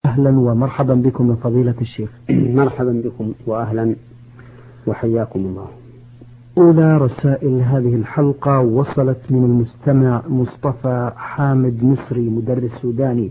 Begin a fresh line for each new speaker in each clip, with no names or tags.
أهلا ومرحبا بكم من فضيلة الشيخ.
مرحبا بكم وأهلا وحياكم الله.
أولى رسائل هذه الحلقة وصلت من المستمع مصطفى حامد مصري مدرس سوداني.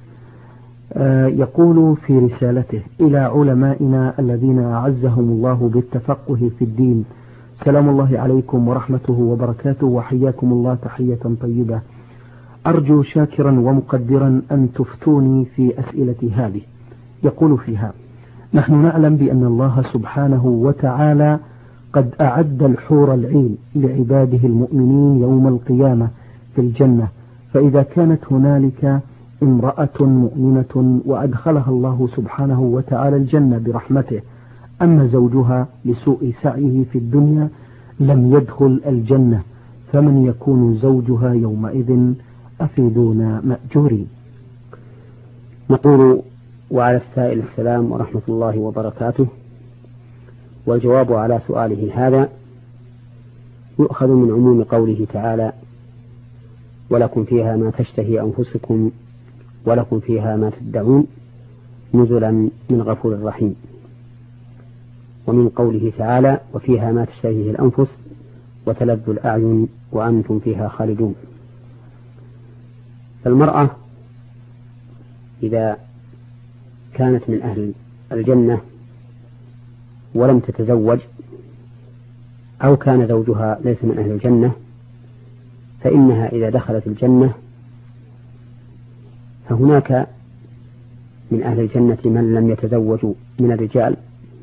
يقول في رسالته: إلى علمائنا الذين أعزهم الله بالتفقه في الدين، سلام الله عليكم ورحمته وبركاته، وحياكم الله تحية طيبة. أرجو شاكرا ومقدرا أن تفتوني في أسئلتي هذه. يقول فيها: نحن نعلم بأن الله سبحانه وتعالى قد أعد الحور العين لعباده المؤمنين يوم القيامة في الجنة، فإذا كانت هنالك امرأة مؤمنة وأدخلها الله سبحانه وتعالى الجنة برحمته، أما زوجها لسوء سعيه في الدنيا لم يدخل الجنة، فمن يكون زوجها يومئذ؟ أفيدونا مأجورين.
نقول: وعلى السائل السلام ورحمة الله وبركاته. والجواب على سؤاله هذا يؤخذ من عموم قوله تعالى: ولكم فيها ما تشتهي أنفسكم ولكم فيها ما تدعون نزلا من غفور رحيم، ومن قوله تعالى: وفيها ما تشتهيه الأنفس وتلذ الأعين وأنتم فيها خالدون. فالمرأة إذا كانت من أهل الجنة ولم تتزوج، أو كان زوجها ليس من أهل الجنة، فإنها إذا دخلت الجنة فهناك من أهل الجنة من لم يتزوجوا من الرجال،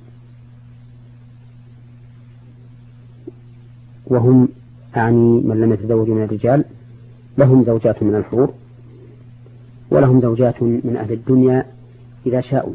وهم أعني من لم يتزوجوا من الرجال لهم زوجات من الحور، ولهم زوجات من أهل الدنيا إذا شاءوا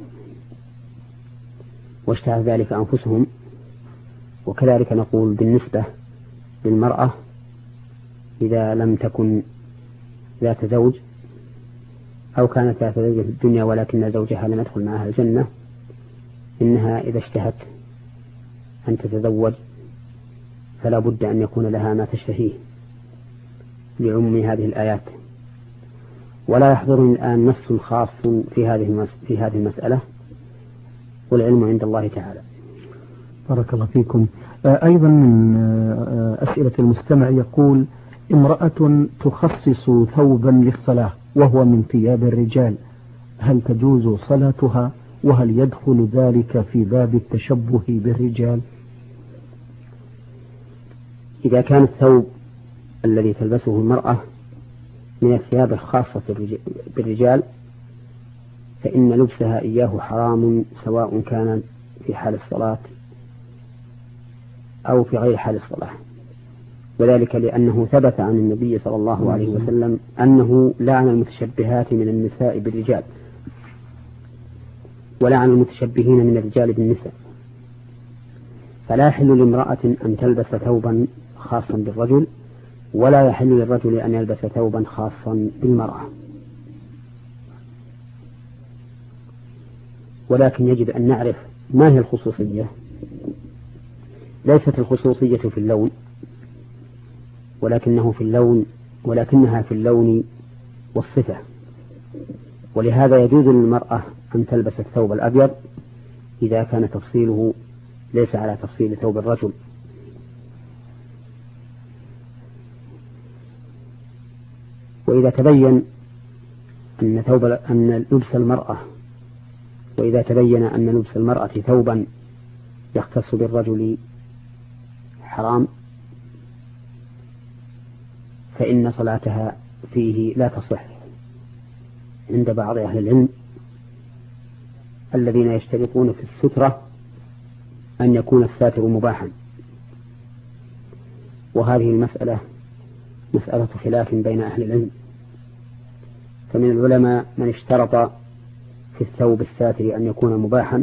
واشتهى ذلك أنفسهم. وكذلك نقول بالنسبة للمرأة إذا لم تكن ذات زوج، أو كانت ذات زوج في الدنيا ولكن زوجها لم يدخل معها الجنة، إنها إذا اشتهت أن تتزوج فلا بد أن يكون لها ما تشتهيه لعموم هذه الآيات. ولا يحضرني الآن نص خاص في هذه المسألة، والعلم عند الله تعالى.
بارك الله فيكم. أيضا من أسئلة المستمع يقول: امرأة تخصص ثوبا للصلاة وهو من ثياب الرجال، هل تجوز صلاتها؟ وهل يدخل ذلك في باب التشبه بالرجال؟
إذا كان الثوب الذي تلبسه المرأة من الثياب الخاصة بالرجال فإن لبسها إياه حرام، سواء كان في حال الصلاة أو في غير حال الصلاة، وذلك لأنه ثبت عن النبي صلى الله عليه وسلم أنه لعن المتشبهات من النساء بالرجال، ولعن المتشبهين من الرجال بالنساء. فلا يحل لامرأة أن تلبس ثوبا خاصا بالرجل، ولا يحل للرجل أن يلبس ثوبا خاصا بالمرأة. ولكن يجب أن نعرف ما هي الخصوصية. ليست الخصوصية في اللون، ولكنها في اللون والصفة. ولهذا يجوز للمرأة أن تلبس الثوب الأبيض إذا كان تفصيله ليس على تفصيل ثوب الرجل. وإذا تبين أن لبس المرأة ثوبا يختص بالرجل حرام، فإن صلاتها فيه لا تصح عند بعض أهل العلم الذين يشترطون في السترة أن يكون الساتر مباحا. وهذه المسألة مسألة خلاف بين أهل العلم، فمن العلماء من اشترط في الثوب الساتر أن يكون مباحا،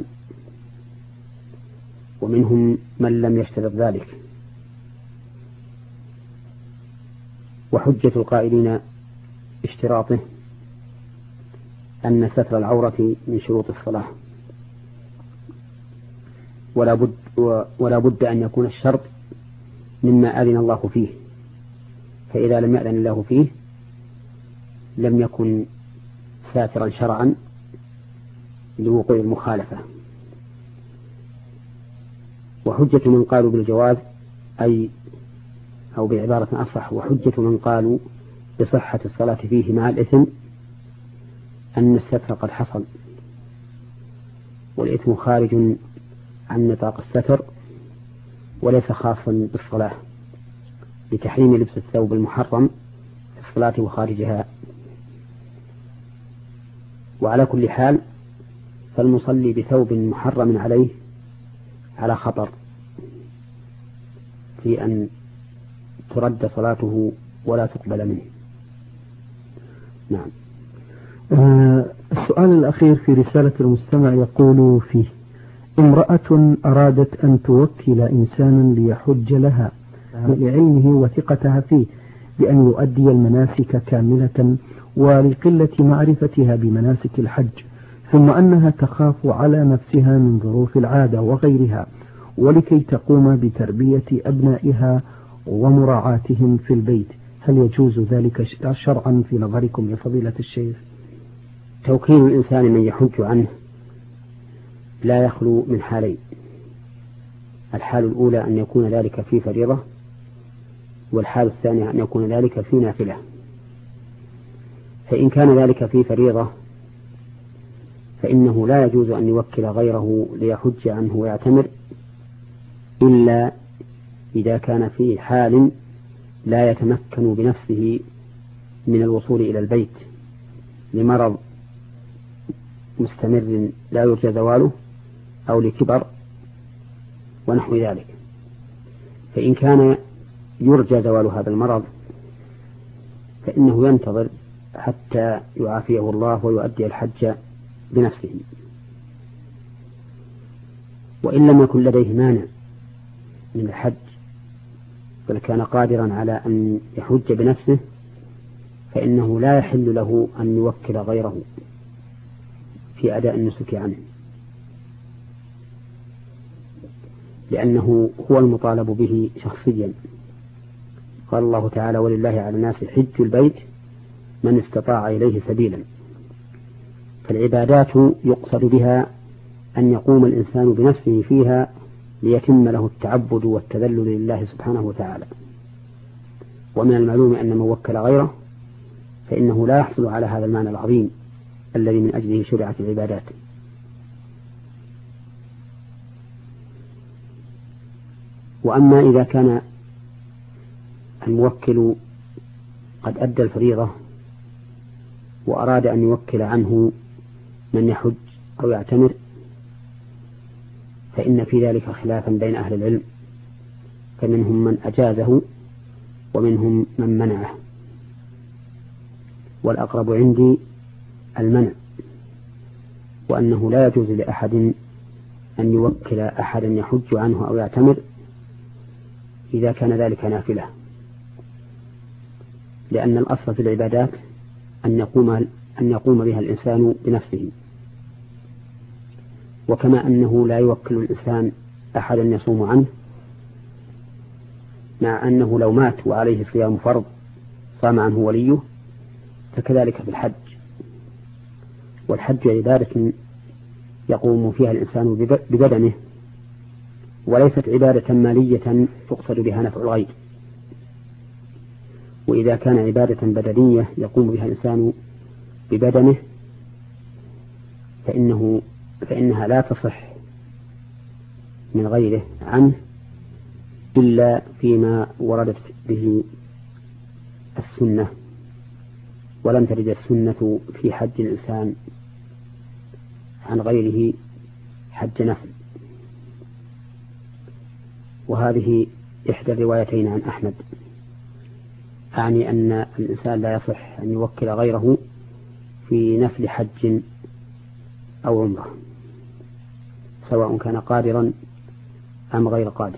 ومنهم من لم يشترط ذلك. وحجة القائلين اشتراطه أن ستر العورة من شروط الصلاة، ولا بد أن يكون الشرط مما أذن الله فيه، فإذا لم يأذن الله فيه لم يكن ساترا شرعا لوقوع المخالفة. وحجة من قالوا بالجواز أو بعبارة أصح، وحجة من قالوا بصحة الصلاة فيه مع الإثم أن الستر قد حصل، والإثم خارج عن نطاق الستر وليس خاصا بالصلاة، لتحريم لبس الثوب المحرم في الصلاة وخارجها. وعلى كل حال فالمصلي بثوب محرم عليه على خطر في أن ترد صلاته ولا تقبل منه. نعم.
السؤال الأخير في رسالة المستمع يقول فيه: امرأة أرادت أن توكل إنسانا ليحج لها لعلمه وثقتها فيه بأن يؤدي المناسك كاملة ولقلة معرفتها بمناسك الحج، ثم أنها تخاف على نفسها من ظروف العادة وغيرها، ولكي تقوم بتربية أبنائها ومراعاتهم في البيت، هل يجوز ذلك شرعا في نظركم يا فضيلة الشيخ؟
توكيل الإنسان من يحج عنه لا يخلو من حالين: الحال الأولى أن يكون ذلك في فريضة، والحال الثانية أن يكون ذلك في نافلة. فإن كان ذلك في فريضة فإنه لا يجوز أن يوكل غيره ليحج عنه ويعتمر، إلا إذا كان في حال لا يتمكن بنفسه من الوصول إلى البيت لمرض مستمر لا يرجى زواله أو لكبر ونحو ذلك. فإن كان يرجى زوال هذا المرض فإنه ينتظر حتى يعافيه الله ويؤدي الحج بنفسه. وإن لم يكن لديه مانع من الحج بل كان قادرا على أن يحج بنفسه فإنه لا يحل له أن يوكل غيره في أداء النسك عنه، لأنه هو المطالب به شخصيا. قال الله تعالى: ولله على الناس حج البيت من استطاع إليه سبيلا. فالعبادات يقصد بها أن يقوم الإنسان بنفسه فيها ليتم له التعبد والتذلل لله سبحانه وتعالى. ومن المعلوم أن من وكل غيره فإنه لا يحصل على هذا المعنى العظيم الذي من أجله شرعت العبادات. وأما إذا كان الموكل قد أدى الفريضة وأراد أن يوكل عنه من يحج أو يعتمر فإن في ذلك خلافا بين أهل العلم، فمنهم من أجازه ومنهم من منعه، والأقرب عندي المنع، وأنه لا يجوز لأحد أن يوكل أحدا يحج عنه أو يعتمر إذا كان ذلك نافلة، لأن الأصل في العبادات أن يقوم بها الإنسان بنفسه. وكما أنه لا يوكل الإنسان أحدا يصوم عنه، مع أنه لو مات وعليه صيام فرض صام عنه وليه، فكذلك في الحج. والحج عبادة يقوم فيها الإنسان ببدنه، وليست عبادة مالية تقصد بها نفع الغير. وإذا كان عبادة بدنية يقوم بها الإنسان ببدنه فإنها لا تصح من غيره عنه إلا فيما وردت به السنة، ولم ترد السنة في حج الإنسان عن غيره حج نفل. وهذه إحدى الروايتين عن أحمد، أعني أن الإنسان لا يصح أن يوكل غيره في نفل حج أو عمره، سواء كان قادرا أم غير قادر.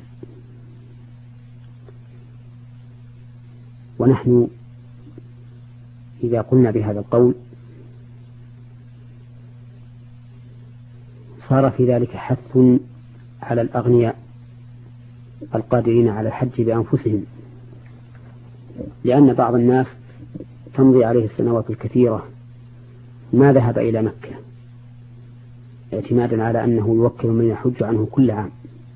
ونحن إذا قلنا بهذا القول صار في ذلك حث على الأغنياء القادرين على الحج بأنفسهم، لأن بعض الناس تمضي عليه السنوات الكثيرة ما ذهب إلى مكة، اعتمادا على أنه يوكل من يحج عنه كل عام،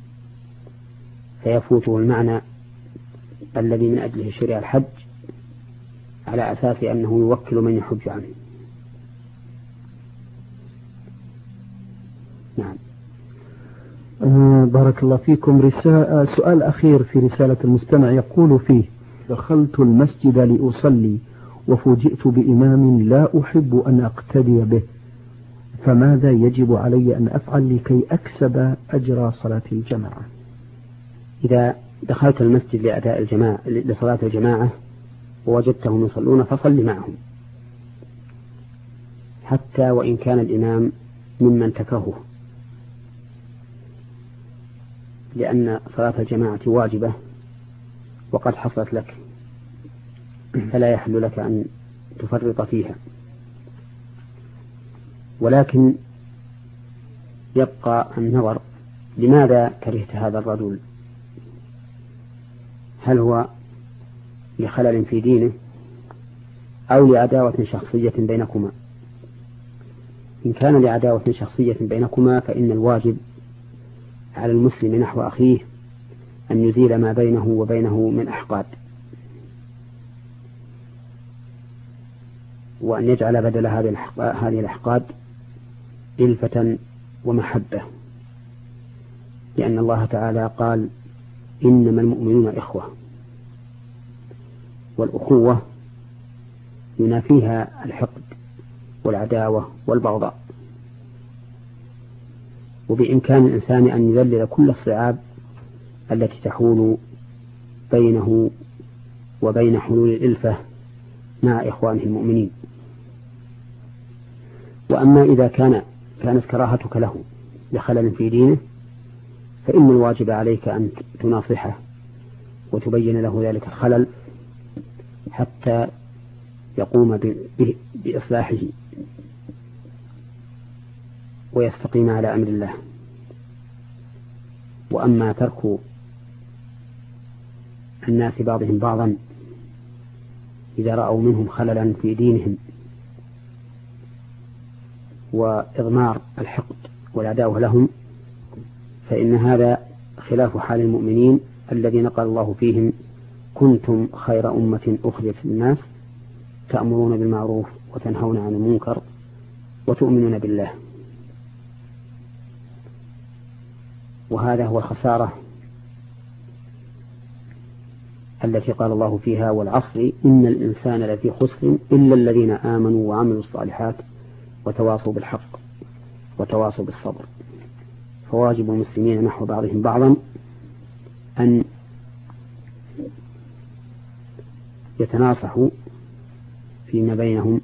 فيفوته المعنى الذي من أجله شرع الحج على أساس أنه يوكل من يحج عنه. نعم.
بارك الله فيكم. سؤال أخير في رسالة المستمع يقول فيه: دخلت المسجد لأصلي وفوجئت بإمام لا أحب أن أقتدي به، فماذا يجب علي أن أفعل لكي أكسب أجر صلاة الجماعة؟
إذا دخلت المسجد لصلاة الجماعة ووجدتهم يصلون فصل معهم، حتى وإن كان الإمام ممن تكرهه، لأن صلاة الجماعة واجبة وقد حصلت لك، فلا يحل لك أن تفرط فيها. ولكن يبقى النظر: لماذا كرهت هذا الرجل؟ هل هو لخلل في دينه أو لعداوة شخصية بينكما؟ إن كان لعداوة شخصية بينكما فإن الواجب على المسلم نحو أخيه أن يزيل ما بينه وبينه من أحقاد، وأن يجعل بدل هذه الأحقاد إلفة ومحبة، لأن الله تعالى قال: إنما المؤمنون إخوة، والأخوة ينافيها الحقد والعداوة والبغضاء. وبإمكان الإنسان أن يذلل كل الصعاب التي تحول بينه وبين حلول الإلفة مع إخوانه المؤمنين. وأما إذا كانت كراهتك له لخلل في دينه فإن الواجب عليك أن تناصحه وتبين له ذلك الخلل حتى يقوم بإصلاحه ويستقيم على أمر الله. وأما ترك الناس بعضهم بعضا إذا رأوا منهم خللا في دينهم وإضمار الحقد والعداوة لهم، فإن هذا خلاف حال المؤمنين الذين قال الله فيهم: كنتم خير أمة أخرجت للناس تأمرون بالمعروف وتنهون عن المنكر وتؤمنون بالله. وهذا هو الخسارة التي قال الله فيها: والعصر إن الإنسان لفي خسر إلا الذين آمنوا وعملوا الصالحات وتواصوا بالحق وتواصوا بالصبر. فواجب المسلمين نحو بعضهم بعضا أن يتناصحوا فيما بينهم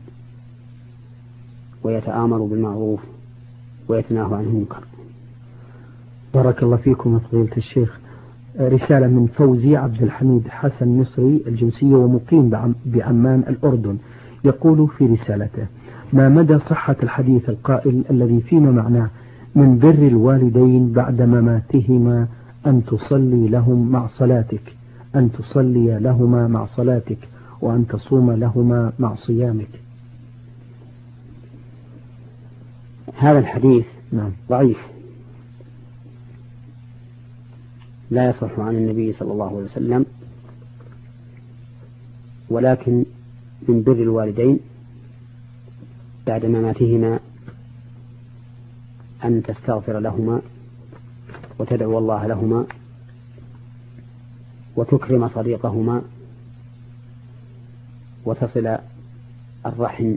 ويتآمروا بالمعروف ويتناهوا عن المنكر.
بارك الله فيكم فضيلة الشيخ. رسالة من فوزي عبد الحميد حسن مصري الجنسية ومقيم بعمان الأردن، يقول في رسالته: ما مدى صحة الحديث القائل الذي فيما معناه: من بر الوالدين بعد مماتهما أن تصلي لهم مع صلاتك، أن تصلي لهما مع صلاتك، وأن تصوم لهما مع صيامك؟
هذا الحديث ضعيف، لا يصح عن النبي صلى الله عليه وسلم. ولكن من بر الوالدين بعد مماتهما أن تستغفر لهما وتدعو الله لهما وتكرم صديقهما وتصل الرحم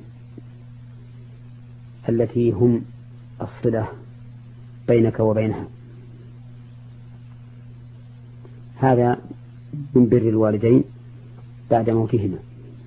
التي هم الصلة بينك وبينها. هذا من بر الوالدين بعد موتهما.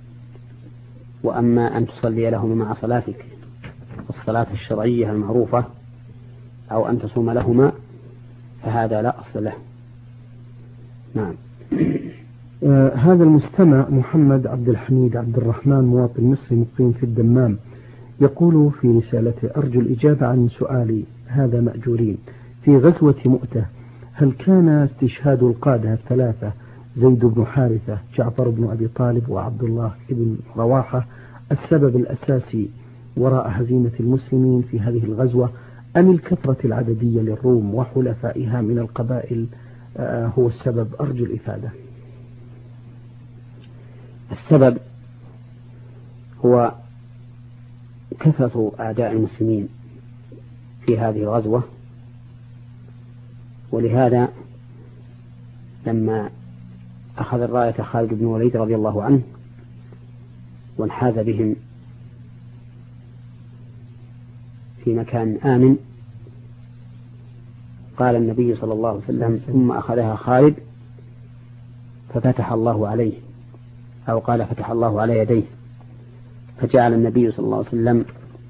وأما أن تصلي لهما مع صلاتك الصلاة الشرعية المعروفة أو أن تصوم لهما فهذا لا أصل له. نعم.
هذا المستمع محمد عبد الحميد عبد الرحمن مواطن مصري مقيم في الدمام، يقول في رسالته: أرجو الإجابة عن سؤالي هذا مأجورين. في غزوة مؤتة هل كان استشهاد القادة الثلاثة زيد بن حارثة، جعفر بن أبي طالب، وعبد الله بن رواحة السبب الأساسي وراء هزيمة المسلمين في هذه الغزوة، أم الكثرة العددية للروم وحلفائها من القبائل هو السبب؟ أرجو الإفادة.
السبب هو كثرة أعداء المسلمين في هذه الغزوة، ولهذا لما أخذ الراية خالد بن الوليد رضي الله عنه وانحاز بهم في مكان آمن، قال النبي صلى الله عليه وسلم: ثم أخذها خالد ففتح الله عليه، أو قال فتح الله على يديه، فجعل النبي صلى الله عليه وسلم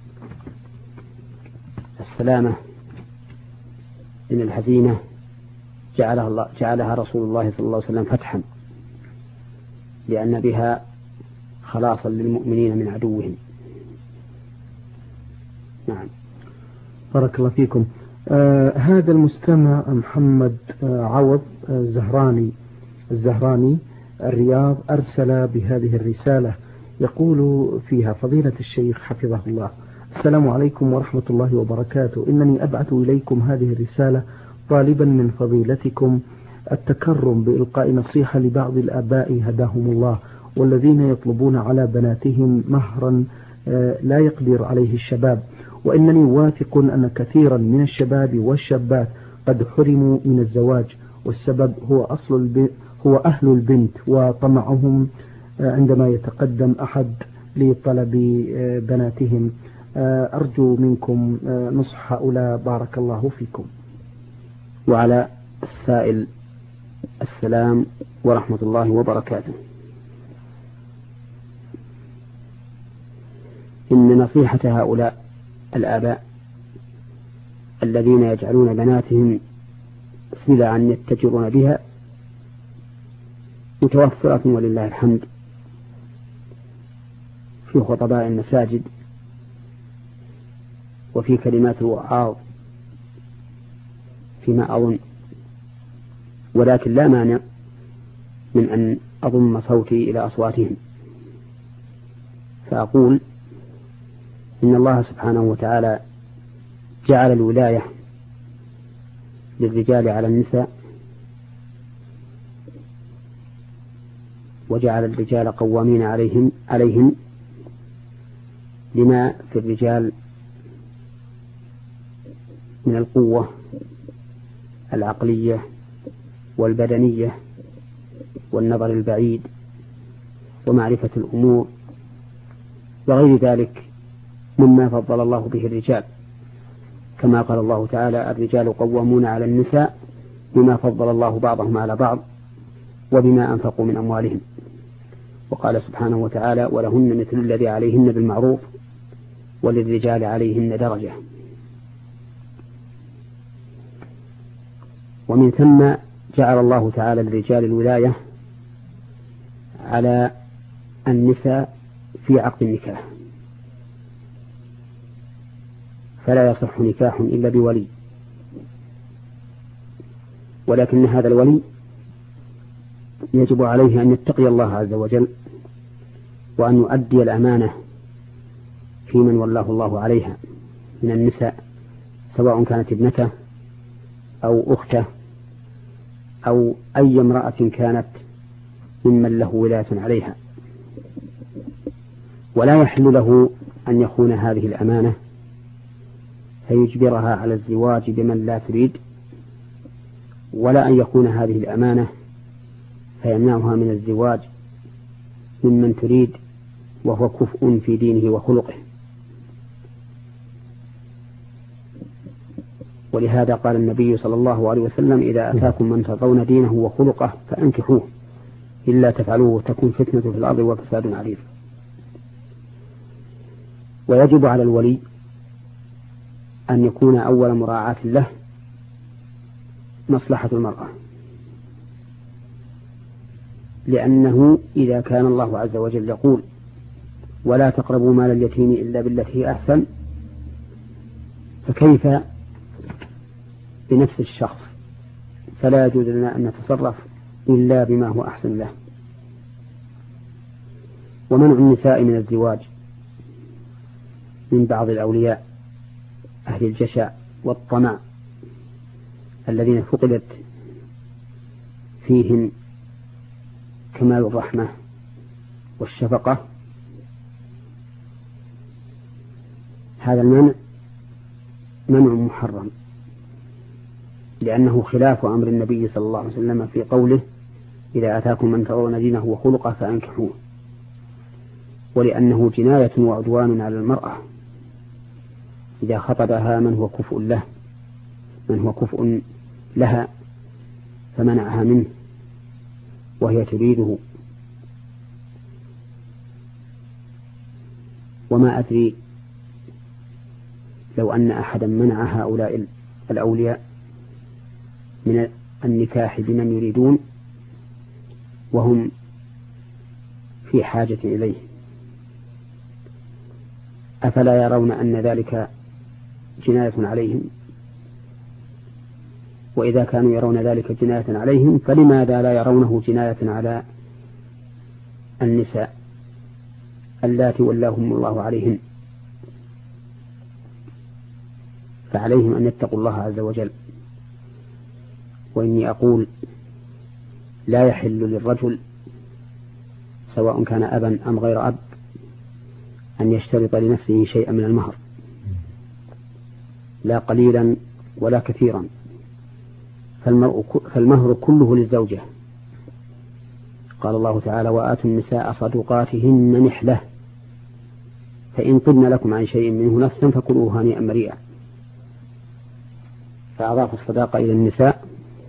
السلامة من الهزيمة جعلها رسول الله صلى الله عليه وسلم فتحا، لأن بها خلاصا للمؤمنين من عدوهم. نعم.
بارك الله فيكم. هذا المستمع محمد عوض الزهراني الرياض أرسل بهذه الرسالة، يقول فيها: فضيلة الشيخ حفظه الله، السلام عليكم ورحمة الله وبركاته. إنني أبعث إليكم هذه الرسالة طالبا من فضيلتكم التكرم بإلقاء نصيحة لبعض الآباء هداهم الله، والذين يطلبون على بناتهم مهرا لا يقدر عليه الشباب، وإنني واثق أن كثيرا من الشباب والشابات قد حرموا من الزواج، والسبب هو أهل البنت وطمعهم عندما يتقدم أحد لطلب بناتهم. أرجو منكم نصح هؤلاء، بارك الله فيكم.
وعلى السائل السلام ورحمة الله وبركاته. إن نصيحة هؤلاء الآباء الذين يجعلون بناتهم سلعا يتجرون بها متوفرة ولله الحمد في خطباء المساجد وفي كلمات الوعاظ فيما أظن، ولكن لا مانع من أن أضم صوتي إلى أصواتهم، فأقول إن الله سبحانه وتعالى جعل الولاية للرجال على النساء، وجعل الرجال قوامين عليهم لما في الرجال من القوة العقلية والبدنية والنظر البعيد ومعرفة الأمور وغير ذلك مما فضل الله به الرجال، كما قال الله تعالى: الرجال قوامون على النساء بما فضل الله بعضهم على بعض وبما أنفقوا من أموالهم. وقال سبحانه وتعالى: ولهن مثل الذي عليهن بالمعروف وللرجال عليهن درجة. ومن ثم جعل الله تعالى للرجال الولاية على النساء في عقد النكاح، فلا يصح نكاح إلا بولي، ولكن هذا الولي يجب عليه أن يتقي الله عز وجل وأن يؤدي الأمانة في من ولاه الله عليها من النساء، سواء كانت ابنته أو أخته أو أي امرأة كانت ممن له ولاية عليها، ولا يحل له أن يخون هذه الأمانة فيجبرها على الزواج بمن لا تريد، ولا أن يخون هذه الأمانة فيمنعها من الزواج ممن تريد وهو كفء في دينه وخلقه. ولهذا قال النبي صلى الله عليه وسلم: إذا أتاكم من ترضون دينه وخلقه فأنكحوه، إلا تفعلوه تكون فتنة في الأرض وفساد عريض. ويجب على الولي أن يكون أول مراعاة له مصلحة المرأة، لأنه إذا كان الله عز وجل يقول: ولا تقربوا مال اليتيم إلا بالتي هي أحسن، فكيف بنفس الشخص؟ فلا يجوز لنا أن نتصرف إلا بما هو أحسن له. ومنع النساء من الزواج من بعض الأولياء أهل الجشع والطمع الذين فقدت فيهم كمال الرحمة والشفقة، هذا المنع منع محرم، لأنه خلاف أمر النبي صلى الله عليه وسلم في قوله إذا أتاكم من ترضون دينه وخلقه فأنكحوه، ولأنه جناية وعدوان على المرأة إذا خطبها من هو كفء لها فمنعها منه وهي تريده. وما أدري لو أن أحدا منع هؤلاء الأولياء من النكاح بمن يريدون وهم في حاجة إليه، أفلا يرون أن ذلك جناية عليهم؟ وإذا كانوا يرون ذلك جناية عليهم فلماذا لا يرونه جناية على النساء اللاتي ولاهم الله عليهن؟ فعليهم أن يتقوا الله عز وجل. وإني أقول لا يحل للرجل سواء كان أبا أم غير أب أن يشترط لنفسه شيئا من المهر، لا قليلا ولا كثيرا، فالمهر كله للزوجة. قال الله تعالى وآتوا النساء صدقاتهن نحلة فإن طبن لكم عن شيء منه نفسا فكلوه هنيئا مريئا، فأضاف الصداقة إلى النساء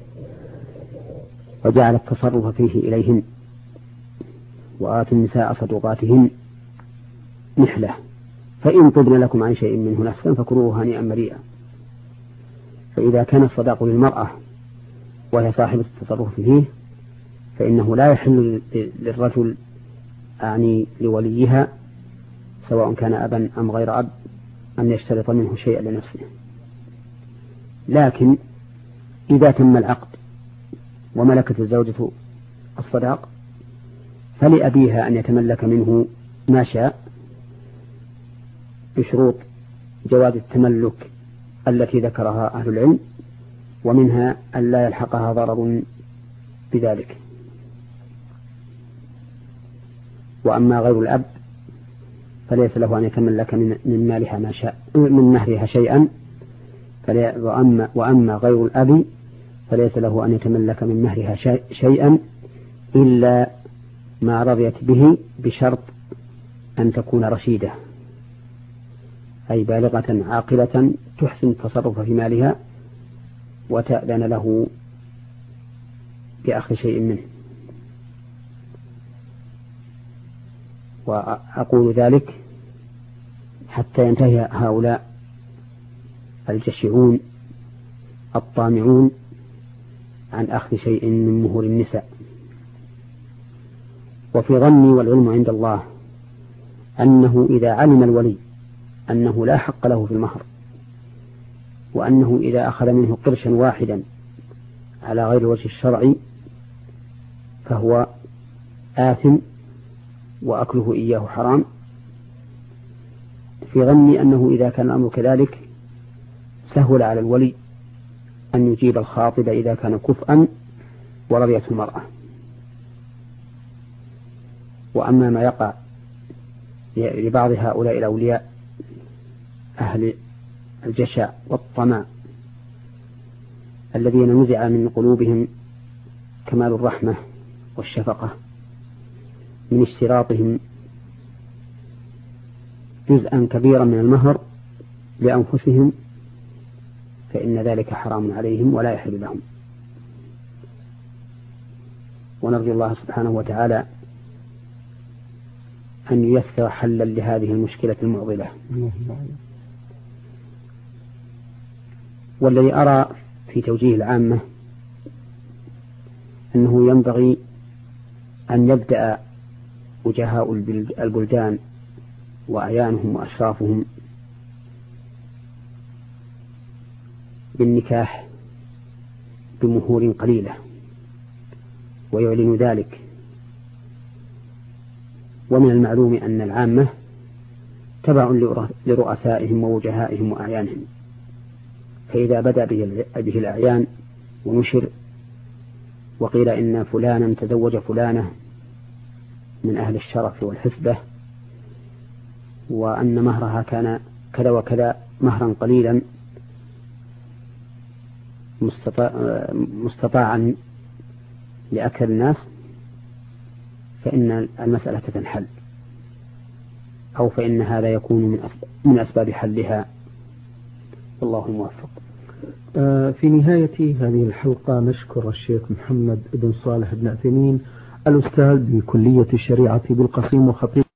وجعل التصرف فيه إليهن. وآتوا النساء صدقاتهن نحلة فإن طبن لكم عن شيء منه نفسا فكلوه هنيئا مريئا. فإذا كان الصداق للمرأة وهي صاحبة التصرف فيه فإنه لا يحل للرجل أعني لوليها سواء كان أبا أم غير أب أن يشترط منه شيئا لنفسه. لكن إذا تم العقد وملكت الزوجة الصداق فلأبيها أن يتملك منه ما شاء بشروط جواز التملك التي ذكرها أهل العلم، ومنها أن لا يلحقها ضرر بذلك. وأما غير الأب فليس له أن يتملك من مالها ما شاء من مهرها شيئا، وأما غير الأب فليس له أن يتملك من مهرها شيئا إلا ما رضيت به بشرط أن تكون رشيدة، أي بالغة عاقلة تحسن التصرف في مالها وتأذن له بأخذ شيء منه. وأقول ذلك حتى ينتهي هؤلاء الجشعون الطامعون عن أخذ شيء من مهور النساء. وفي ظني والعلم عند الله أنه إذا علم الولي أنه لا حق له في المهر، وأنه إذا أخذ منه قرشا واحدا على غير وجه الشرعي فهو آثم وأكله إياه حرام، في ظني أنه إذا كان الأمر كذلك سهل على الولي أن يجيب الخاطب إذا كان كفءا ورضيته المرأة. وأما ما يقع لبعض هؤلاء الأولياء أهل الجشع والطمع الذين نزع من قلوبهم كمال الرحمة والشفقة من اشتراطهم جزءا كبيرا من المهر لأنفسهم، فإن ذلك حرام عليهم ولا يحل لهم. ونرجو الله سبحانه وتعالى أن ييسر حلا لهذه المشكلة المعضلة. والذي أرى في توجيه العامة أنه ينبغي أن يبدأ وجهاء البلدان وأعيانهم وأشرافهم بالنكاح بمهور قليلة ويعلن ذلك. ومن المعلوم أن العامة تبع لرؤسائهم ووجهائهم وأعيانهم، فإذا بدأ به الأعيان ونشر وقيل إن فلانا تزوج فلانة من أهل الشرف والحسبة وأن مهرها كان كذا وكذا مهرا قليلا مستطاعا لأكثر الناس، فإن المسألة تنحل، أو فإن هذا يكون من أسباب حلها، والله الموفق.
في نهاية هذه الحلقة نشكر الشيخ محمد بن صالح بن عثيمين الأستاذ بكلية الشريعة بالقصيم وخطيب